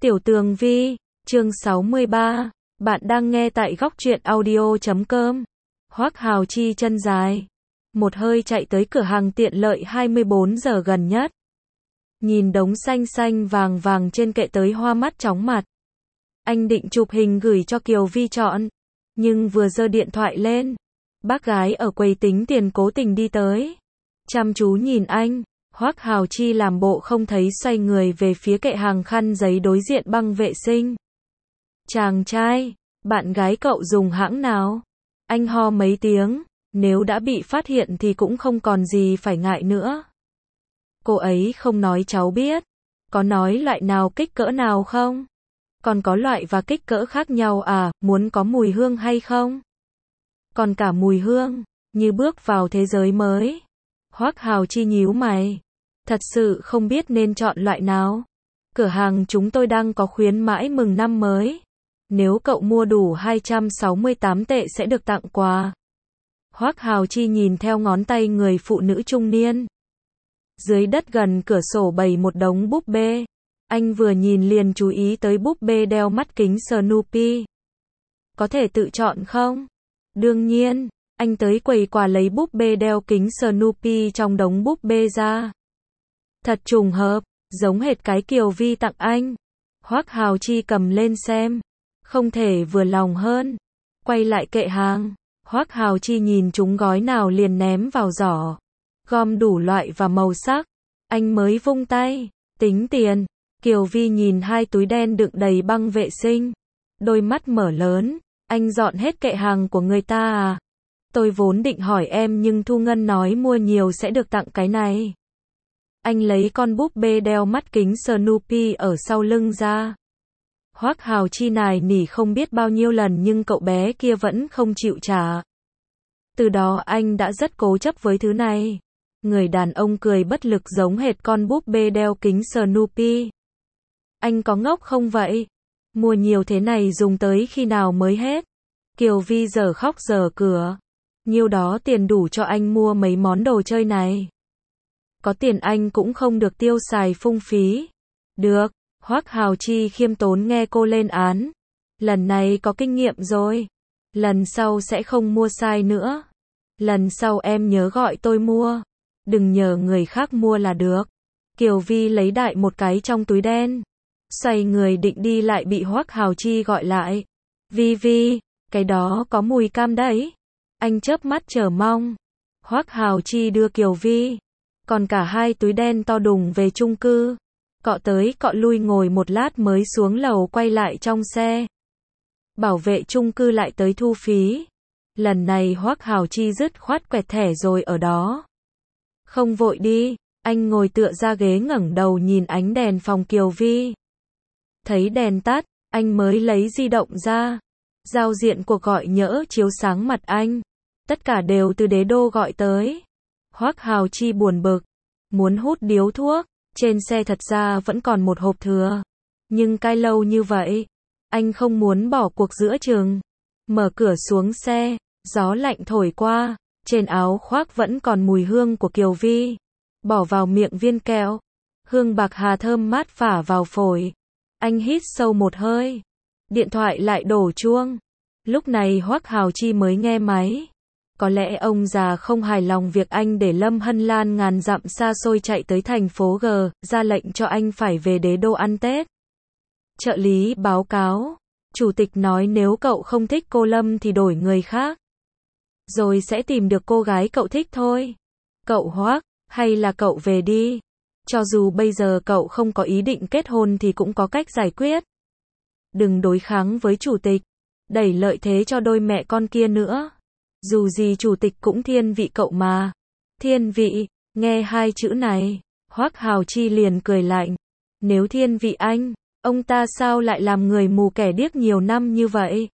Tiểu Tường Vi, chương 63, bạn đang nghe tại góc truyện audio.com. Hoắc Hào Chi chân dài, một hơi chạy tới cửa hàng tiện lợi 24 giờ gần nhất. Nhìn đống xanh xanh vàng vàng trên kệ tới hoa mắt chóng mặt. Anh định chụp hình gửi cho Kiều Vi chọn, nhưng vừa giơ điện thoại lên, bác gái ở quầy tính tiền cố tình đi tới. Chăm chú nhìn anh, Hoắc Hào Chi làm bộ không thấy xoay người về phía kệ hàng khăn giấy đối diện băng vệ sinh. Chàng trai, bạn gái cậu dùng hãng nào? Anh ho mấy tiếng, nếu đã bị phát hiện thì cũng không còn gì phải ngại nữa. Cô ấy không nói cháu biết. Có nói loại nào kích cỡ nào không? Còn có loại và kích cỡ khác nhau à, muốn có mùi hương hay không? Còn cả mùi hương, như bước vào thế giới mới. Hoắc Hào Chi nhíu mày. Thật sự không biết nên chọn loại nào. Cửa hàng chúng tôi đang có khuyến mãi mừng năm mới. Nếu cậu mua đủ 268 tệ sẽ được tặng quà. Hoắc Hào Chi nhìn theo ngón tay người phụ nữ trung niên. Dưới đất gần cửa sổ bày một đống búp bê. Anh vừa nhìn liền chú ý tới búp bê đeo mắt kính Snoopy. Có thể tự chọn không? Đương nhiên, anh tới quầy quà lấy búp bê đeo kính Snoopy trong đống búp bê ra. Thật trùng hợp, giống hệt cái Kiều Vi tặng anh. Hoắc Hào Chi cầm lên xem, không thể vừa lòng hơn. Quay lại kệ hàng, Hoắc Hào Chi nhìn chúng gói nào liền ném vào giỏ. Gom đủ loại và màu sắc, anh mới vung tay, tính tiền. Kiều Vi nhìn hai túi đen đựng đầy băng vệ sinh, đôi mắt mở lớn, anh dọn hết kệ hàng của người ta à? Tôi vốn định hỏi em nhưng Thu Ngân nói mua nhiều sẽ được tặng cái này. Anh lấy con búp bê đeo mắt kính Snoopy ở sau lưng ra. Hoắc Hào Chi nài nỉ không biết bao nhiêu lần nhưng cậu bé kia vẫn không chịu trả. Từ đó anh đã rất cố chấp với thứ này. Người đàn ông cười bất lực giống hệt con búp bê đeo kính Snoopy. Anh có ngốc không vậy? Mua nhiều thế này dùng tới khi nào mới hết? Kiều Vi giờ khóc giờ cười. Nhiêu đó tiền đủ cho anh mua mấy món đồ chơi này. Có tiền anh cũng không được tiêu xài phung phí. Được, Hoắc Hào Chi khiêm tốn nghe cô lên án. Lần này có kinh nghiệm rồi. Lần sau sẽ không mua sai nữa. Lần sau em nhớ gọi tôi mua. Đừng nhờ người khác mua là được. Kiều Vi lấy đại một cái trong túi đen. Xoay người định đi lại bị Hoắc Hào Chi gọi lại. Vi Vi, cái đó có mùi cam đấy. Anh chớp mắt chờ mong. Hoắc Hào Chi đưa Kiều Vi. Còn cả hai túi đen to đùng về chung cư. Cọ tới cọ lui ngồi một lát mới xuống lầu quay lại trong xe. Bảo vệ chung cư lại tới thu phí. Lần này Hoắc Hào Chi dứt khoát quẹt thẻ rồi ở đó. Không vội đi, anh ngồi tựa ra ghế ngẩng đầu nhìn ánh đèn phòng Kiều Vi. Thấy đèn tắt, anh mới lấy di động ra. Giao diện cuộc gọi nhỡ chiếu sáng mặt anh. Tất cả đều từ đế đô gọi tới. Hoắc Hào Chi buồn bực, muốn hút điếu thuốc, trên xe thật ra vẫn còn một hộp thừa. Nhưng cai lâu như vậy, anh không muốn bỏ cuộc giữa chừng. Mở cửa xuống xe, gió lạnh thổi qua, trên áo khoác vẫn còn mùi hương của Kiều Vi. Bỏ vào miệng viên kẹo, hương bạc hà thơm mát phả vào phổi. Anh hít sâu một hơi, điện thoại lại đổ chuông. Lúc này Hoắc Hào Chi mới nghe máy. Có lẽ ông già không hài lòng việc anh để Lâm Hân Lan ngàn dặm xa xôi chạy tới thành phố G, ra lệnh cho anh phải về đế đô ăn Tết. Trợ lý báo cáo, chủ tịch nói nếu cậu không thích cô Lâm thì đổi người khác. Rồi sẽ tìm được cô gái cậu thích thôi. Cậu Hoắc, hay là cậu về đi. Cho dù bây giờ cậu không có ý định kết hôn thì cũng có cách giải quyết. Đừng đối kháng với chủ tịch, đẩy lợi thế cho đôi mẹ con kia nữa. Dù gì chủ tịch cũng thiên vị cậu mà. Thiên vị, nghe hai chữ này, Hoắc Hào Chi liền cười lạnh. Nếu thiên vị anh, ông ta sao lại làm người mù kẻ điếc nhiều năm như vậy?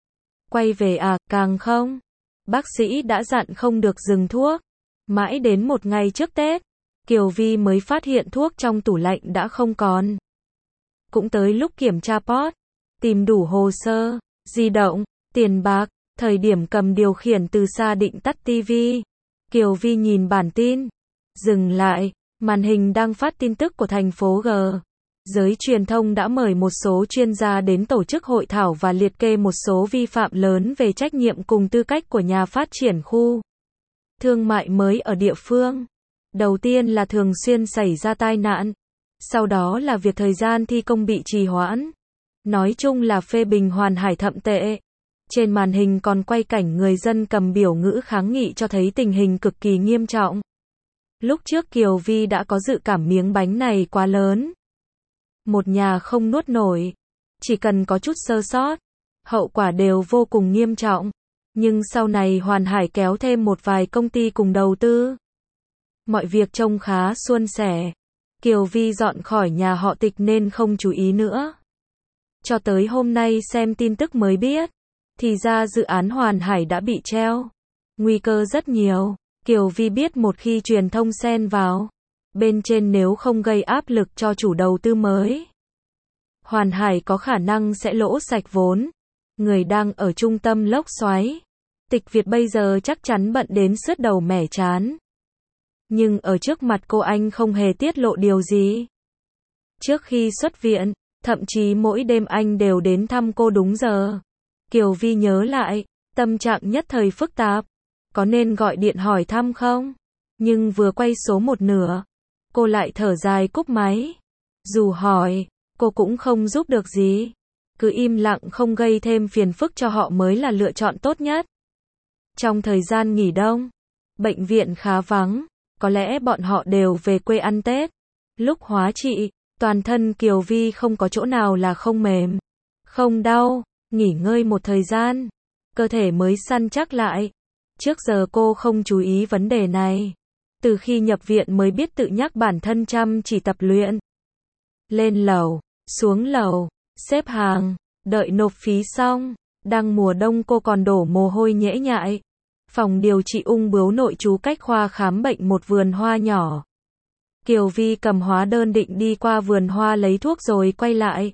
Quay về à, càng không. Bác sĩ đã dặn không được dừng thuốc. Mãi đến một ngày trước Tết, Kiều Vi mới phát hiện thuốc trong tủ lạnh đã không còn. Cũng tới lúc kiểm tra post, tìm đủ hồ sơ, di động, tiền bạc. Thời điểm cầm điều khiển từ xa định tắt tivi, Kiều Vi nhìn bản tin, dừng lại, màn hình đang phát tin tức của thành phố G. Giới truyền thông đã mời một số chuyên gia đến tổ chức hội thảo và liệt kê một số vi phạm lớn về trách nhiệm cùng tư cách của nhà phát triển khu thương mại mới ở địa phương. Đầu tiên là thường xuyên xảy ra tai nạn, sau đó là việc thời gian thi công bị trì hoãn. Nói chung là phê bình Hoàn Hải thậm tệ. Trên màn hình còn quay cảnh người dân cầm biểu ngữ kháng nghị cho thấy tình hình cực kỳ nghiêm trọng. Lúc trước Kiều Vi đã có dự cảm miếng bánh này quá lớn. Một nhà không nuốt nổi. Chỉ cần có chút sơ sót, hậu quả đều vô cùng nghiêm trọng. Nhưng sau này Hoàn Hải kéo thêm một vài công ty cùng đầu tư. Mọi việc trông khá suôn sẻ. Kiều Vi dọn khỏi nhà họ Tịch nên không chú ý nữa. Cho tới hôm nay xem tin tức mới biết, thì ra dự án Hoàn Hải đã bị treo. Nguy cơ rất nhiều. Kiều Vi biết một khi truyền thông xen vào, bên trên nếu không gây áp lực cho chủ đầu tư mới, Hoàn Hải có khả năng sẽ lỗ sạch vốn. Người đang ở trung tâm lốc xoáy. Tịch Việt bây giờ chắc chắn bận đến sứt đầu mẻ trán. Nhưng ở trước mặt cô anh không hề tiết lộ điều gì. Trước khi xuất viện, thậm chí mỗi đêm anh đều đến thăm cô đúng giờ. Kiều Vi nhớ lại, tâm trạng nhất thời phức tạp. Có nên gọi điện hỏi thăm không? Nhưng vừa quay số một nửa, cô lại thở dài cúp máy. Dù hỏi, cô cũng không giúp được gì. Cứ im lặng không gây thêm phiền phức cho họ mới là lựa chọn tốt nhất. Trong thời gian nghỉ đông, bệnh viện khá vắng. Có lẽ bọn họ đều về quê ăn Tết. Lúc hóa trị, toàn thân Kiều Vi không có chỗ nào là không mềm, không đau. Nghỉ ngơi một thời gian, cơ thể mới săn chắc lại. Trước giờ cô không chú ý vấn đề này. Từ khi nhập viện mới biết tự nhắc bản thân chăm chỉ tập luyện. Lên lầu, xuống lầu, xếp hàng, đợi nộp phí xong. Đang mùa đông cô còn đổ mồ hôi nhễ nhại. Phòng điều trị ung bướu nội trú cách khoa khám bệnh một vườn hoa nhỏ. Kiều Vi cầm hóa đơn định đi qua vườn hoa lấy thuốc rồi quay lại.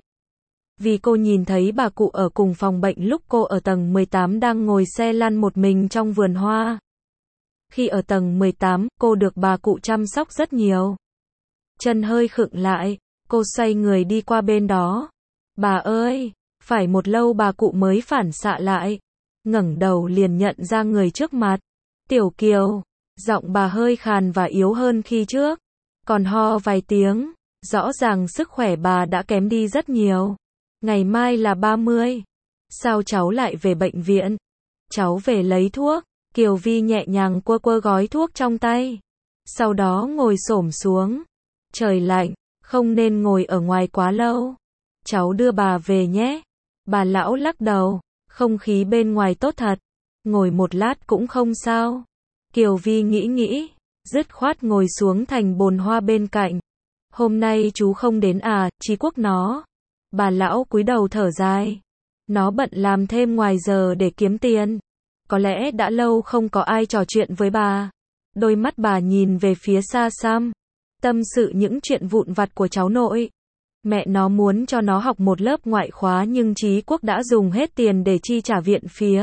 Vì cô nhìn thấy bà cụ ở cùng phòng bệnh lúc cô ở tầng 18 đang ngồi xe lăn một mình trong vườn hoa. Khi ở tầng 18, cô được bà cụ chăm sóc rất nhiều. Chân hơi khựng lại, cô xoay người đi qua bên đó. Bà ơi, phải một lâu bà cụ mới phản xạ lại. Ngẩng đầu liền nhận ra người trước mặt. Tiểu Kiều, giọng bà hơi khàn và yếu hơn khi trước. Còn ho vài tiếng, rõ ràng sức khỏe bà đã kém đi rất nhiều. Ngày mai là 30. Sao cháu lại về bệnh viện? Cháu về lấy thuốc. Kiều Vi nhẹ nhàng quơ quơ gói thuốc trong tay. Sau đó ngồi xổm xuống. Trời lạnh, không nên ngồi ở ngoài quá lâu. Cháu đưa bà về nhé. Bà lão lắc đầu. Không khí bên ngoài tốt thật. Ngồi một lát cũng không sao. Kiều Vi nghĩ, dứt khoát ngồi xuống thành bồn hoa bên cạnh. Hôm nay chú không đến à, Chí Quốc nó. Bà lão cúi đầu thở dài. Nó bận làm thêm ngoài giờ để kiếm tiền. Có lẽ đã lâu không có ai trò chuyện với bà. Đôi mắt bà nhìn về phía xa xăm. Tâm sự những chuyện vụn vặt của cháu nội. Mẹ nó muốn cho nó học một lớp ngoại khóa nhưng Chí Quốc đã dùng hết tiền để chi trả viện phí.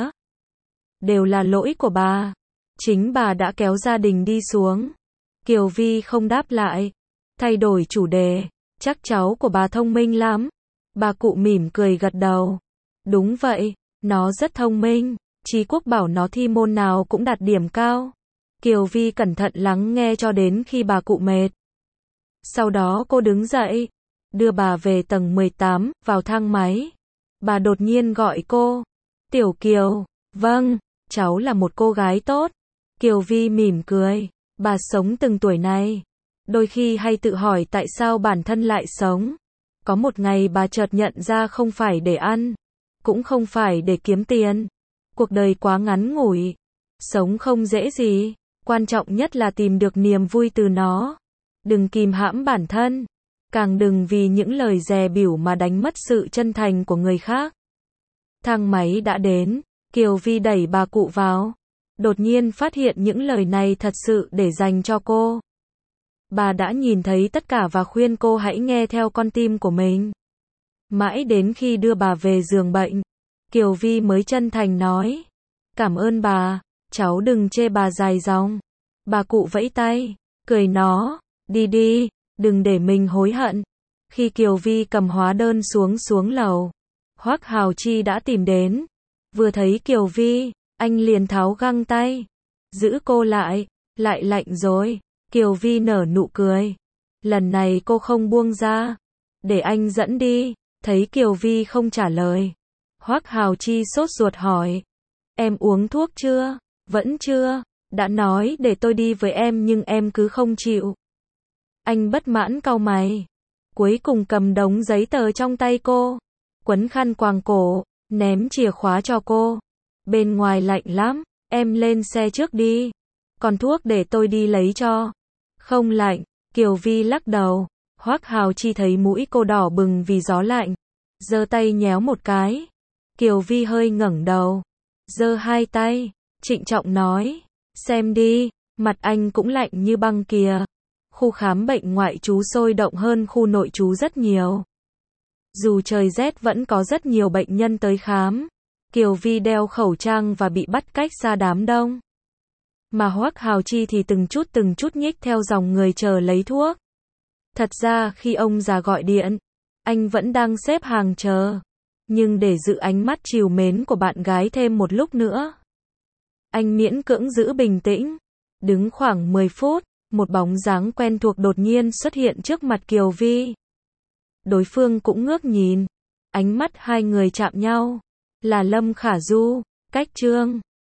Đều là lỗi của bà. Chính bà đã kéo gia đình đi xuống. Kiều Vi không đáp lại. Thay đổi chủ đề. Chắc cháu của bà thông minh lắm. Bà cụ mỉm cười gật đầu. Đúng vậy, nó rất thông minh. Chí Quốc bảo nó thi môn nào cũng đạt điểm cao. Kiều Vi cẩn thận lắng nghe cho đến khi bà cụ mệt. Sau đó cô đứng dậy, đưa bà về tầng 18, vào thang máy. Bà đột nhiên gọi cô. Tiểu Kiều, vâng, cháu là một cô gái tốt. Kiều Vi mỉm cười. Bà sống từng tuổi này. Đôi khi hay tự hỏi tại sao bản thân lại sống. Có một ngày bà chợt nhận ra không phải để ăn, cũng không phải để kiếm tiền. Cuộc đời quá ngắn ngủi. Sống không dễ gì. Quan trọng nhất là tìm được niềm vui từ nó. Đừng kìm hãm bản thân. Càng đừng vì những lời dè bỉu mà đánh mất sự chân thành của người khác. Thang máy đã đến. Kiều Vi đẩy bà cụ vào. Đột nhiên phát hiện những lời này thật sự để dành cho cô. Bà đã nhìn thấy tất cả và khuyên cô hãy nghe theo con tim của mình. Mãi đến khi đưa bà về giường bệnh, Kiều Vi mới chân thành nói. Cảm ơn bà, cháu đừng chê bà dài dòng. Bà cụ vẫy tay, cười nó, đi đi, đừng để mình hối hận. Khi Kiều Vi cầm hóa đơn xuống lầu, Hoắc Hào Chi đã tìm đến. Vừa thấy Kiều Vi, anh liền tháo găng tay, giữ cô lại lạnh rồi. Kiều Vi nở nụ cười. Lần này cô không buông ra, để anh dẫn đi. Thấy Kiều Vi không trả lời, Hoắc Hào Chi sốt ruột hỏi, em uống thuốc chưa? Vẫn chưa, đã nói để tôi đi với em nhưng em cứ không chịu. Anh bất mãn cau mày, cuối cùng cầm đống giấy tờ trong tay cô, quấn khăn quàng cổ, ném chìa khóa cho cô. Bên ngoài lạnh lắm, em lên xe trước đi, còn thuốc để tôi đi lấy cho. Không lạnh, Kiều Vi lắc đầu. Hoắc Hào Chi thấy mũi cô đỏ bừng vì gió lạnh, giơ tay nhéo một cái. Kiều Vi hơi ngẩng đầu, giơ hai tay, trịnh trọng nói, xem đi, mặt anh cũng lạnh như băng kìa. Khu khám bệnh ngoại trú sôi động hơn khu nội trú rất nhiều. Dù trời rét vẫn có rất nhiều bệnh nhân tới khám. Kiều Vi đeo khẩu trang và bị bắt cách xa đám đông. Mà Hoắc Hào Chi thì từng chút nhích theo dòng người chờ lấy thuốc. Thật ra khi ông già gọi điện, anh vẫn đang xếp hàng chờ. Nhưng để giữ ánh mắt trìu mến của bạn gái thêm một lúc nữa, anh miễn cưỡng giữ bình tĩnh. Đứng khoảng 10 phút, một bóng dáng quen thuộc đột nhiên xuất hiện trước mặt Kiều Vi. Đối phương cũng ngước nhìn. Ánh mắt hai người chạm nhau. Là Lâm Khả Du, cách Trương.